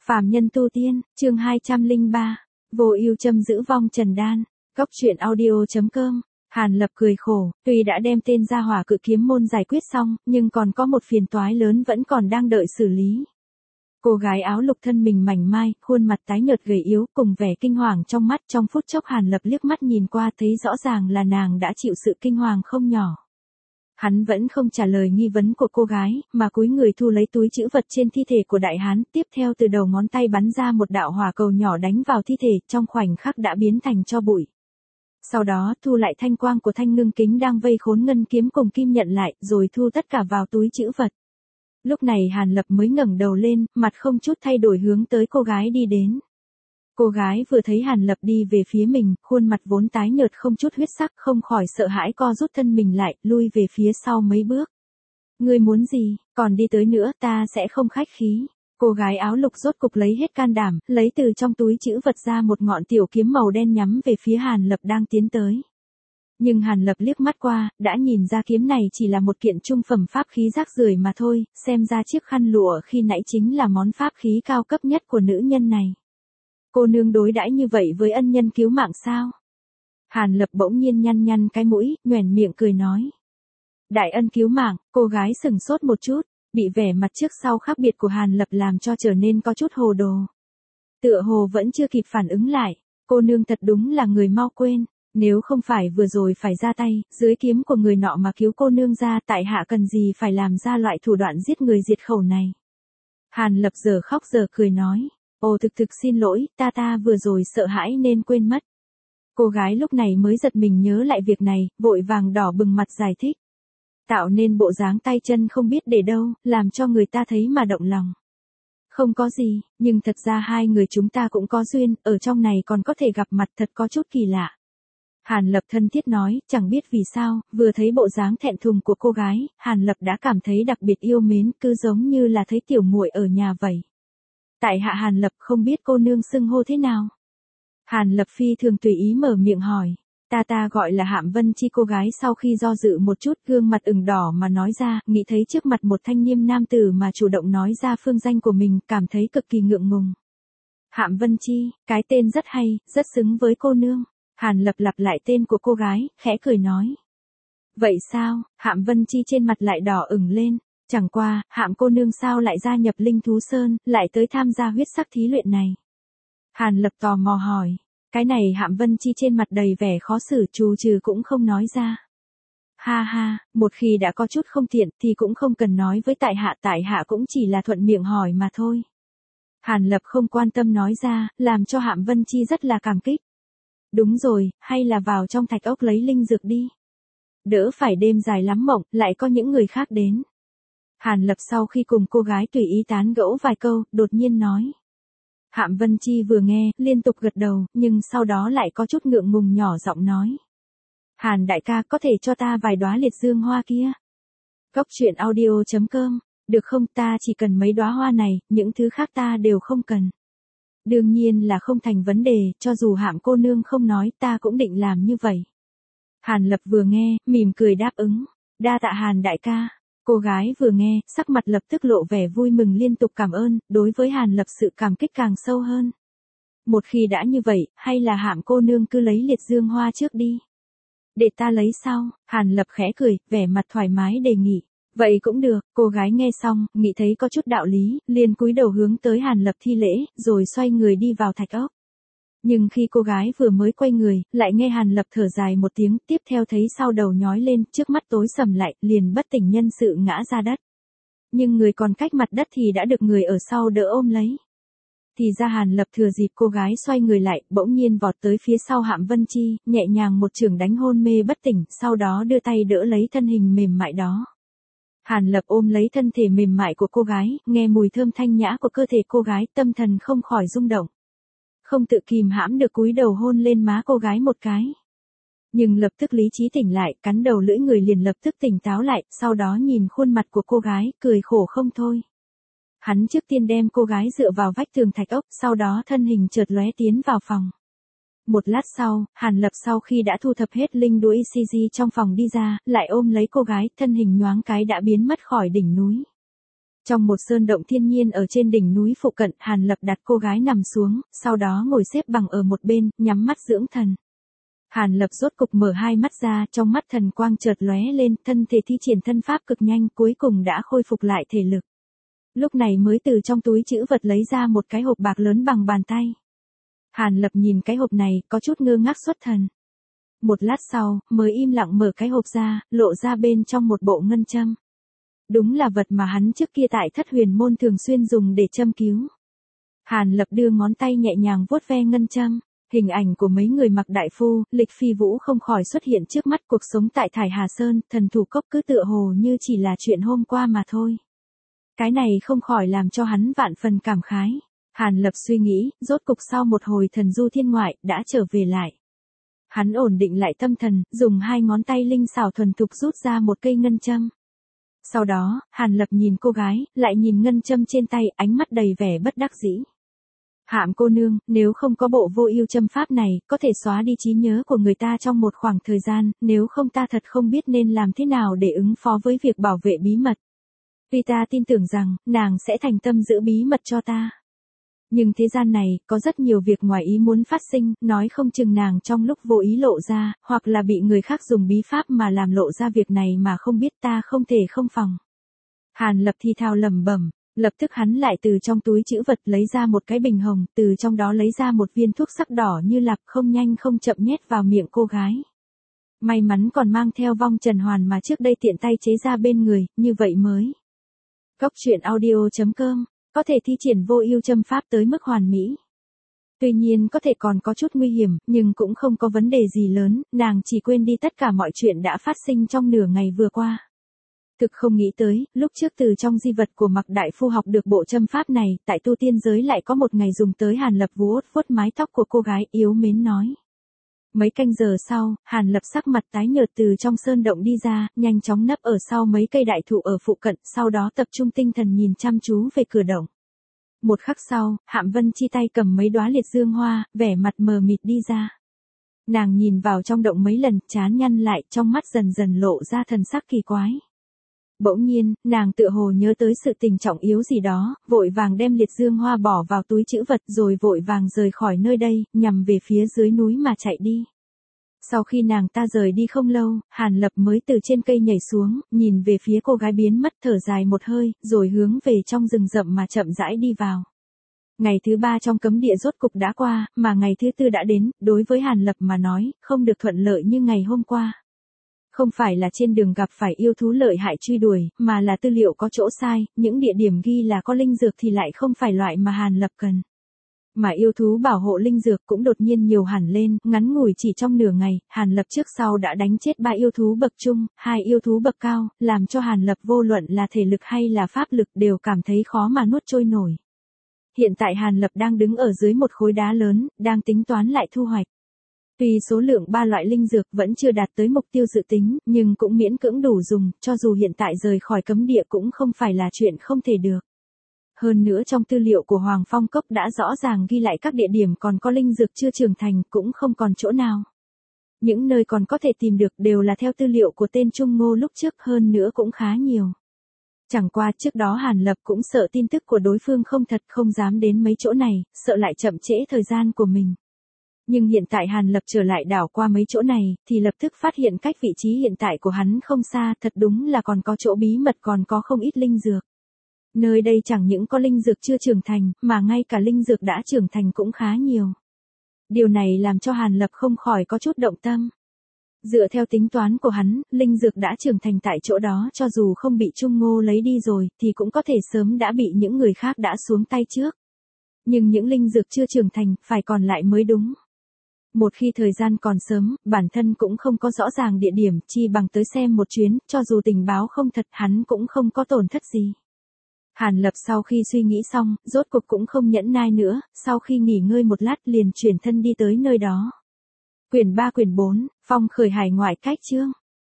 Phàm nhân tu tiên, chương 203. Vô ưu châm giữ vong trần đan. Góc truyện audio.com. Hàn Lập cười khổ, tuy đã đem tên gia hỏa cự kiếm môn giải quyết xong, nhưng còn có một phiền toái lớn vẫn còn đang đợi xử lý. Cô gái áo lục thân mình mảnh mai, khuôn mặt tái nhợt gầy yếu cùng vẻ kinh hoàng trong mắt, trong phút chốc Hàn Lập liếc mắt nhìn qua thấy rõ ràng là nàng đã chịu sự kinh hoàng không nhỏ. Hắn vẫn không trả lời nghi vấn của cô gái, mà cúi người thu lấy túi trữ vật trên thi thể của đại hán, tiếp theo từ đầu ngón tay bắn ra một đạo hỏa cầu nhỏ đánh vào thi thể, trong khoảnh khắc đã biến thành tro bụi. Sau đó thu lại thanh quang của thanh ngưng kính đang vây khốn ngân kiếm cùng kim nhận lại, rồi thu tất cả vào túi trữ vật. Lúc này Hàn Lập mới ngẩng đầu lên, mặt không chút thay đổi hướng tới cô gái đi đến. Cô gái vừa thấy Hàn Lập đi về phía mình, khuôn mặt vốn tái nhợt không chút huyết sắc, không khỏi sợ hãi co rút thân mình lại, lui về phía sau mấy bước. Ngươi muốn gì, còn đi tới nữa, ta sẽ không khách khí. Cô gái áo lục rốt cục lấy hết can đảm, lấy từ trong túi trữ vật ra một ngọn tiểu kiếm màu đen nhắm về phía Hàn Lập đang tiến tới. Nhưng Hàn Lập liếc mắt qua, đã nhìn ra kiếm này chỉ là một kiện trung phẩm pháp khí rác rưởi mà thôi, xem ra chiếc khăn lụa khi nãy chính là món pháp khí cao cấp nhất của nữ nhân này. Cô nương đối đãi như vậy với ân nhân cứu mạng sao? Hàn Lập bỗng nhiên nhăn nhăn cái mũi, nhoẻn miệng cười nói. Đại ân cứu mạng, cô gái sừng sốt một chút, bị vẻ mặt trước sau khác biệt của Hàn Lập làm cho trở nên có chút hồ đồ. Tựa hồ vẫn chưa kịp phản ứng lại, cô nương thật đúng là người mau quên, nếu không phải vừa rồi phải ra tay, dưới kiếm của người nọ mà cứu cô nương ra, tại hạ cần gì phải làm ra loại thủ đoạn giết người diệt khẩu này. Hàn Lập giờ khóc giờ cười nói. Ồ thực xin lỗi, ta vừa rồi sợ hãi nên quên mất. Cô gái lúc này mới giật mình nhớ lại việc này, vội vàng đỏ bừng mặt giải thích. Tạo nên bộ dáng tay chân không biết để đâu, làm cho người ta thấy mà động lòng. Không có gì, nhưng thật ra hai người chúng ta cũng có duyên, ở trong này còn có thể gặp mặt thật có chút kỳ lạ. Hàn Lập thân thiết nói, chẳng biết vì sao, vừa thấy bộ dáng thẹn thùng của cô gái, Hàn Lập đã cảm thấy đặc biệt yêu mến, cứ giống như là thấy tiểu muội ở nhà vậy. Tại hạ Hàn Lập không biết cô nương xưng hô thế nào. Hàn Lập phi thường tùy ý mở miệng hỏi. Ta gọi là Hạm Vân Chi. Cô gái sau khi do dự một chút gương mặt ửng đỏ mà nói ra, nghĩ thấy trước mặt một thanh niên nam tử mà chủ động nói ra phương danh của mình, cảm thấy cực kỳ ngượng ngùng. Hạm Vân Chi, cái tên rất hay, rất xứng với cô nương. Hàn Lập lặp lại tên của cô gái, khẽ cười nói. Vậy sao, Hạm Vân Chi trên mặt lại đỏ ửng lên. Chẳng qua, Hạm cô nương sao lại gia nhập Linh Thú Sơn, lại tới tham gia huyết sắc thí luyện này. Hàn Lập tò mò hỏi. Cái này Hạm Vân Chi trên mặt đầy vẻ khó xử, trù trừ cũng không nói ra. Ha ha, một khi đã có chút không tiện thì cũng không cần nói với tại hạ cũng chỉ là thuận miệng hỏi mà thôi. Hàn Lập không quan tâm nói ra, làm cho Hạm Vân Chi rất là cảm kích. Đúng rồi, hay là vào trong thạch ốc lấy linh dược đi. Đỡ phải đêm dài lắm mộng, lại có những người khác đến. Hàn Lập sau khi cùng cô gái tùy ý tán gẫu vài câu, đột nhiên nói. Hạm Vân Chi vừa nghe, liên tục gật đầu, nhưng sau đó lại có chút ngượng ngùng nhỏ giọng nói. Hàn đại ca có thể cho ta vài đóa liệt dương hoa kia. Góc truyện audio.com, được không, ta chỉ cần mấy đóa hoa này, những thứ khác ta đều không cần. Đương nhiên là không thành vấn đề, cho dù Hạm cô nương không nói ta cũng định làm như vậy. Hàn Lập vừa nghe, mỉm cười đáp ứng. Đa tạ Hàn đại ca. Cô gái vừa nghe, sắc mặt lập tức lộ vẻ vui mừng liên tục cảm ơn, đối với Hàn Lập sự cảm kích càng sâu hơn. Một khi đã như vậy, hay là Hạm cô nương cứ lấy liệt dương hoa trước đi. Để ta lấy sau, Hàn Lập khẽ cười, vẻ mặt thoải mái đề nghị. Vậy cũng được, cô gái nghe xong, nghĩ thấy có chút đạo lý, liền cúi đầu hướng tới Hàn Lập thi lễ, rồi xoay người đi vào thạch ốc. Nhưng khi cô gái vừa mới quay người, lại nghe Hàn Lập thở dài một tiếng, tiếp theo thấy sau đầu nhói lên, trước mắt tối sầm lại, liền bất tỉnh nhân sự ngã ra đất. Nhưng người còn cách mặt đất thì đã được người ở sau đỡ ôm lấy. Thì ra Hàn Lập thừa dịp cô gái xoay người lại, bỗng nhiên vọt tới phía sau Hạm Vân Chi, nhẹ nhàng một chưởng đánh hôn mê bất tỉnh, sau đó đưa tay đỡ lấy thân hình mềm mại đó. Hàn Lập ôm lấy thân thể mềm mại của cô gái, nghe mùi thơm thanh nhã của cơ thể cô gái, tâm thần không khỏi rung động. Không tự kìm hãm được cúi đầu hôn lên má cô gái một cái. Nhưng lập tức lý trí tỉnh lại, cắn đầu lưỡi người liền lập tức tỉnh táo lại, sau đó nhìn khuôn mặt của cô gái, cười khổ không thôi. Hắn trước tiên đem cô gái dựa vào vách tường thạch ốc, sau đó thân hình chợt lóe tiến vào phòng. Một lát sau, Hàn Lập sau khi đã thu thập hết linh đũa ECG trong phòng đi ra, lại ôm lấy cô gái, thân hình nhoáng cái đã biến mất khỏi đỉnh núi. Trong một sơn động thiên nhiên ở trên đỉnh núi phụ cận, Hàn Lập đặt cô gái nằm xuống, sau đó ngồi xếp bằng ở một bên, nhắm mắt dưỡng thần. Hàn Lập rốt cục mở hai mắt ra, trong mắt thần quang chợt lóe lên, thân thể thi triển thân pháp cực nhanh, cuối cùng đã khôi phục lại thể lực. Lúc này mới từ trong túi trữ vật lấy ra một cái hộp bạc lớn bằng bàn tay. Hàn Lập nhìn cái hộp này, có chút ngơ ngác xuất thần. Một lát sau, mới im lặng mở cái hộp ra, lộ ra bên trong một bộ ngân châm. Đúng là vật mà hắn trước kia tại Thất Huyền môn thường xuyên dùng để châm cứu. Hàn Lập đưa ngón tay nhẹ nhàng vuốt ve ngân châm. Hình ảnh của mấy người mặc đại phu, lịch phi vũ không khỏi xuất hiện trước mắt. Cuộc sống tại Thải Hà Sơn, thần thủ cốc cứ tựa hồ như chỉ là chuyện hôm qua mà thôi. Cái này không khỏi làm cho hắn vạn phần cảm khái. Hàn Lập suy nghĩ, rốt cục sau một hồi thần du thiên ngoại, đã trở về lại. Hắn ổn định lại tâm thần, dùng hai ngón tay linh xảo thuần thục rút ra một cây ngân châm. Sau đó, Hàn Lập nhìn cô gái, lại nhìn ngân châm trên tay, ánh mắt đầy vẻ bất đắc dĩ. Hạm cô nương, nếu không có bộ vô ưu châm pháp này, có thể xóa đi trí nhớ của người ta trong một khoảng thời gian, nếu không ta thật không biết nên làm thế nào để ứng phó với việc bảo vệ bí mật. Tuy ta tin tưởng rằng, nàng sẽ thành tâm giữ bí mật cho ta. Nhưng thế gian này, có rất nhiều việc ngoài ý muốn phát sinh, nói không chừng nàng trong lúc vô ý lộ ra, hoặc là bị người khác dùng bí pháp mà làm lộ ra việc này mà không biết, ta không thể không phòng. Hàn Lập thi thao lẩm bẩm, lập tức hắn lại từ trong túi trữ vật lấy ra một cái bình hồng, từ trong đó lấy ra một viên thuốc sắc đỏ như lạp, không nhanh không chậm nhét vào miệng cô gái. May mắn còn mang theo vong trần hoàn mà trước đây tiện tay chế ra bên người, như vậy mới. Cốc truyện audio.com có thể thi triển vô ưu châm pháp tới mức hoàn mỹ. Tuy nhiên có thể còn có chút nguy hiểm, nhưng cũng không có vấn đề gì lớn, nàng chỉ quên đi tất cả mọi chuyện đã phát sinh trong nửa ngày vừa qua. Thực không nghĩ tới, lúc trước từ trong di vật của Mạc Đại Phu học được bộ châm pháp này, tại tu tiên giới lại có một ngày dùng tới. Hàn Lập vuốt vuốt mái tóc của cô gái, yếu mến nói. Mấy canh giờ sau, Hàn Lập sắc mặt tái nhợt từ trong sơn động đi ra, nhanh chóng nấp ở sau mấy cây đại thụ ở phụ cận, sau đó tập trung tinh thần nhìn chăm chú về cửa động. Một khắc sau, Hạm Vân Chi tay cầm mấy đóa liệt dương hoa, vẻ mặt mờ mịt đi ra. Nàng nhìn vào trong động mấy lần, trán nhăn lại, trong mắt dần dần lộ ra thần sắc kỳ quái. Bỗng nhiên, nàng tựa hồ nhớ tới sự tình trọng yếu gì đó, vội vàng đem liệt dương hoa bỏ vào túi trữ vật rồi vội vàng rời khỏi nơi đây, nhằm về phía dưới núi mà chạy đi. Sau khi nàng ta rời đi không lâu, Hàn Lập mới từ trên cây nhảy xuống, nhìn về phía cô gái biến mất, thở dài một hơi, rồi hướng về trong rừng rậm mà chậm rãi đi vào. Ngày thứ 3 trong cấm địa rốt cục đã qua, mà ngày thứ 4 đã đến, đối với Hàn Lập mà nói, không được thuận lợi như ngày hôm qua. Không phải là trên đường gặp phải yêu thú lợi hại truy đuổi, mà là tư liệu có chỗ sai, những địa điểm ghi là có linh dược thì lại không phải loại mà Hàn Lập cần. Mà yêu thú bảo hộ linh dược cũng đột nhiên nhiều hẳn lên, ngắn ngủi chỉ trong nửa ngày, Hàn Lập trước sau đã đánh chết 3 yêu thú bậc trung, 2 yêu thú bậc cao, làm cho Hàn Lập vô luận là thể lực hay là pháp lực đều cảm thấy khó mà nuốt trôi nổi. Hiện tại Hàn Lập đang đứng ở dưới một khối đá lớn, đang tính toán lại thu hoạch. Tuy số lượng 3 loại linh dược vẫn chưa đạt tới mục tiêu dự tính, nhưng cũng miễn cưỡng đủ dùng, cho dù hiện tại rời khỏi cấm địa cũng không phải là chuyện không thể được. Hơn nữa trong tư liệu của Hoàng Phong Cốc đã rõ ràng ghi lại các địa điểm còn có linh dược chưa trưởng thành, cũng không còn chỗ nào. Những nơi còn có thể tìm được đều là theo tư liệu của tên Trung Ngô lúc trước, hơn nữa cũng khá nhiều. Chẳng qua trước đó Hàn Lập cũng sợ tin tức của đối phương không thật, không dám đến mấy chỗ này, sợ lại chậm trễ thời gian của mình. Nhưng hiện tại Hàn Lập trở lại đảo qua mấy chỗ này, thì lập tức phát hiện cách vị trí hiện tại của hắn không xa, thật đúng là còn có chỗ bí mật, còn có không ít linh dược. Nơi đây chẳng những có linh dược chưa trưởng thành, mà ngay cả linh dược đã trưởng thành cũng khá nhiều. Điều này làm cho Hàn Lập không khỏi có chút động tâm. Dựa theo tính toán của hắn, linh dược đã trưởng thành tại chỗ đó cho dù không bị Trung Ngô lấy đi rồi, thì cũng có thể sớm đã bị những người khác đã xuống tay trước. Nhưng những linh dược chưa trưởng thành, phải còn lại mới đúng. Một khi thời gian còn sớm, bản thân cũng không có rõ ràng địa điểm, chi bằng tới xem một chuyến, cho dù tình báo không thật hắn cũng không có tổn thất gì. Hàn Lập sau khi suy nghĩ xong, rốt cuộc cũng không nhẫn nai nữa, sau khi nghỉ ngơi một lát liền chuyển thân đi tới nơi đó. Quyển 3 quyển 4, Phong khởi hải ngoại cách chương.